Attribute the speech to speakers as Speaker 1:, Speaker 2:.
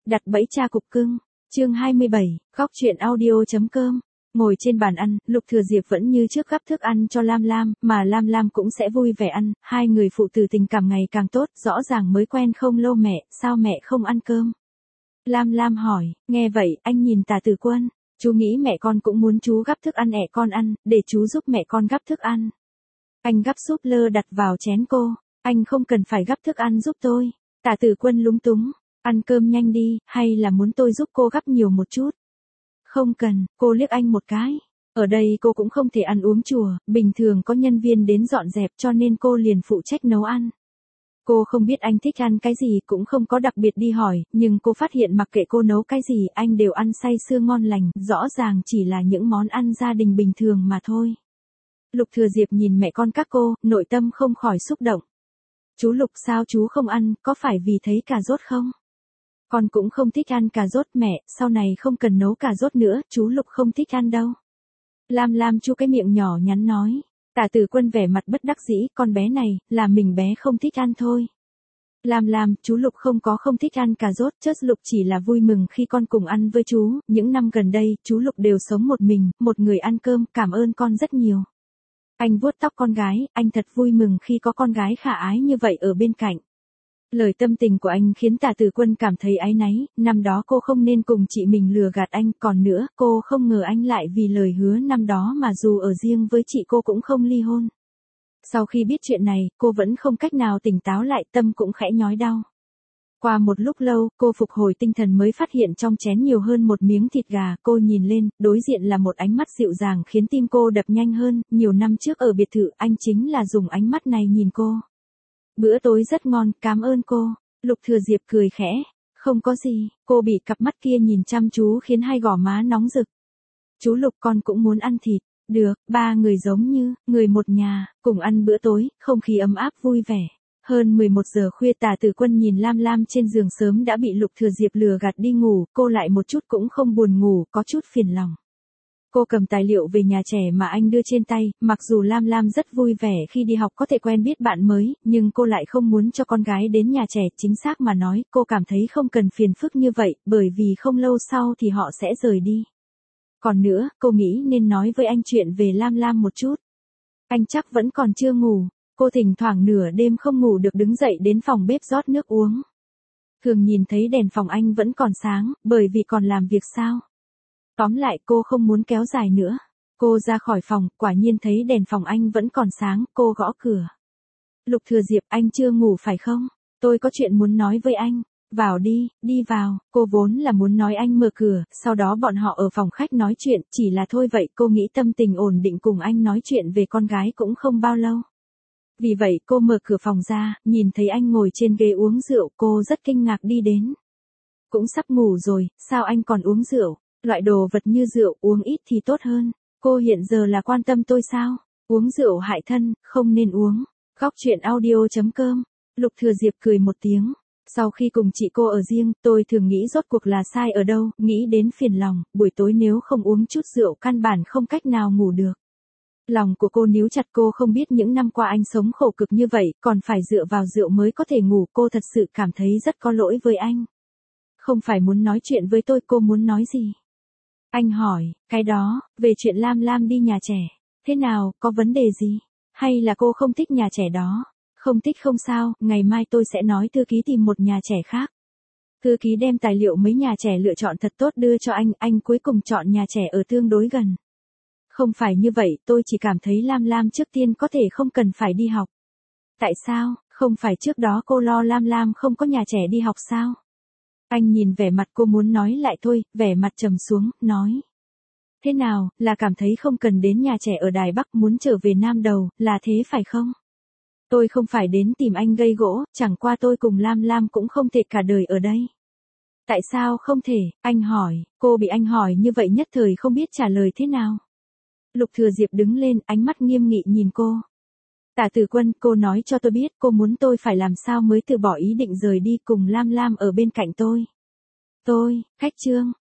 Speaker 1: Đặt bẫy cha cục cưng. Chương 27, góc truyện audio.com. Ngồi trên bàn ăn, Lục Thừa Diệp vẫn như trước gắp thức ăn cho Lam Lam, mà Lam Lam cũng sẽ vui vẻ ăn, hai người phụ tử tình cảm ngày càng tốt, rõ ràng mới quen không lâu mẹ, sao mẹ không ăn cơm? Lam Lam hỏi, nghe vậy, anh nhìn Tả Tử Quân, chú nghĩ mẹ con cũng muốn chú gắp thức ăn ẹ con ăn, để chú giúp mẹ con gắp thức ăn. Anh gắp súp lơ đặt vào chén cô, anh không cần phải gắp thức ăn giúp tôi. Tả Tử Quân lúng túng, ăn cơm nhanh đi, hay là muốn tôi giúp cô gắp nhiều một chút? Không cần, cô liếc anh một cái. Ở đây cô cũng không thể ăn uống chùa, bình thường có nhân viên đến dọn dẹp cho nên cô liền phụ trách nấu ăn. Cô không biết anh thích ăn cái gì cũng không có đặc biệt đi hỏi, nhưng cô phát hiện mặc kệ cô nấu cái gì anh đều ăn say sưa ngon lành, rõ ràng chỉ là những món ăn gia đình bình thường mà thôi. Lục Thừa Diệp nhìn mẹ con các cô, nội tâm không khỏi xúc động. Chú Lục sao chú không ăn, có phải vì thấy cà rốt không? Con cũng không thích ăn cà rốt mẹ, sau này không cần nấu cà rốt nữa, chú Lục không thích ăn đâu. Lam Lam chu cái miệng nhỏ nhắn nói. Tả Tử Quân vẻ mặt bất đắc dĩ, con bé này, là mình bé không thích ăn thôi. Lam Lam, chú Lục không thích ăn cà rốt, chớt Lục chỉ là vui mừng khi con cùng ăn với chú, những năm gần đây, chú Lục đều sống một mình, một người ăn cơm, cảm ơn con rất nhiều. Anh vuốt tóc con gái, anh thật vui mừng khi có con gái khả ái như vậy ở bên cạnh. Lời tâm tình của anh khiến Tả Tử Quân cảm thấy áy náy, năm đó cô không nên cùng chị mình lừa gạt anh, còn nữa, cô không ngờ anh lại vì lời hứa năm đó mà dù ở riêng với chị cô cũng không ly hôn. Sau khi biết chuyện này, cô vẫn không cách nào tỉnh táo lại, tâm cũng khẽ nhói đau. Qua một lúc lâu, cô phục hồi tinh thần mới phát hiện trong chén nhiều hơn một miếng thịt gà, cô nhìn lên, đối diện là một ánh mắt dịu dàng khiến tim cô đập nhanh hơn, nhiều năm trước ở biệt thự, anh chính là dùng ánh mắt này nhìn cô. Bữa tối rất ngon, cảm ơn cô. Lục Thừa Diệp cười khẽ. Không có gì, cô bị cặp mắt kia nhìn chăm chú khiến hai gò má nóng rực. Chú Lục con cũng muốn ăn thịt. Được, ba người giống như, người một nhà, cùng ăn bữa tối, không khí ấm áp vui vẻ. Hơn 11 giờ khuya Tả Tử Quân nhìn Lam Lam trên giường sớm đã bị Lục Thừa Diệp lừa gạt đi ngủ, cô lại một chút cũng không buồn ngủ, có chút phiền lòng. Cô cầm tài liệu về nhà trẻ mà anh đưa trên tay, mặc dù Lam Lam rất vui vẻ khi đi học có thể quen biết bạn mới, nhưng cô lại không muốn cho con gái đến nhà trẻ, chính xác mà nói, cô cảm thấy không cần phiền phức như vậy, bởi vì không lâu sau thì họ sẽ rời đi. Còn nữa, cô nghĩ nên nói với anh chuyện về Lam Lam một chút. Anh chắc vẫn còn chưa ngủ, cô thỉnh thoảng nửa đêm không ngủ được đứng dậy đến phòng bếp rót nước uống. Thường nhìn thấy đèn phòng anh vẫn còn sáng, bởi vì còn làm việc sao. Tóm lại cô không muốn kéo dài nữa. Cô ra khỏi phòng, quả nhiên thấy đèn phòng anh vẫn còn sáng, cô gõ cửa. Lục Thừa Diệp, anh chưa ngủ phải không? Tôi có chuyện muốn nói với anh. Vào đi, đi vào. Cô vốn là muốn nói anh mở cửa, sau đó bọn họ ở phòng khách nói chuyện, chỉ là thôi vậy cô nghĩ tâm tình ổn định cùng anh nói chuyện về con gái cũng không bao lâu. Vì vậy cô mở cửa phòng ra, nhìn thấy anh ngồi trên ghế uống rượu, cô rất kinh ngạc đi đến. Cũng sắp ngủ rồi, sao anh còn uống rượu? Loại đồ vật như rượu uống ít thì tốt hơn. Cô hiện giờ là quan tâm tôi sao? Uống rượu hại thân, không nên uống. Góc truyện audio.com. Lục Thừa Diệp cười một tiếng. Sau khi cùng chị cô ở riêng, tôi thường nghĩ rốt cuộc là sai ở đâu, nghĩ đến phiền lòng, buổi tối nếu không uống chút rượu căn bản không cách nào ngủ được. Lòng của cô níu chặt, cô không biết những năm qua anh sống khổ cực như vậy, còn phải dựa vào rượu mới có thể ngủ, cô thật sự cảm thấy rất có lỗi với anh. Không phải muốn nói chuyện với tôi, cô muốn nói gì? Anh hỏi, cái đó, về chuyện Lam Lam đi nhà trẻ. Thế nào, có vấn đề gì? Hay là cô không thích nhà trẻ đó? Không thích không sao, ngày mai tôi sẽ nói thư ký tìm một nhà trẻ khác. Thư ký đem tài liệu mấy nhà trẻ lựa chọn thật tốt đưa cho anh cuối cùng chọn nhà trẻ ở tương đối gần. Không phải như vậy, tôi chỉ cảm thấy Lam Lam trước tiên có thể không cần phải đi học. Tại sao, không phải trước đó cô lo Lam Lam không có nhà trẻ đi học sao? Anh nhìn vẻ mặt cô muốn nói lại thôi, vẻ mặt trầm xuống, nói. Thế nào, là cảm thấy không cần đến nhà trẻ ở Đài Bắc muốn trở về Nam Đầu, là thế phải không? Tôi không phải đến tìm anh gây gỗ, chẳng qua tôi cùng Lam Lam cũng không thể cả đời ở đây. Tại sao không thể, anh hỏi, cô bị anh hỏi như vậy nhất thời không biết trả lời thế nào. Lục Thừa Diệp đứng lên, ánh mắt nghiêm nghị nhìn cô. Tả Tử Quân, cô nói cho tôi biết cô muốn tôi phải làm sao mới từ bỏ ý định rời đi cùng Lam Lam ở bên cạnh tôi. Khách trương,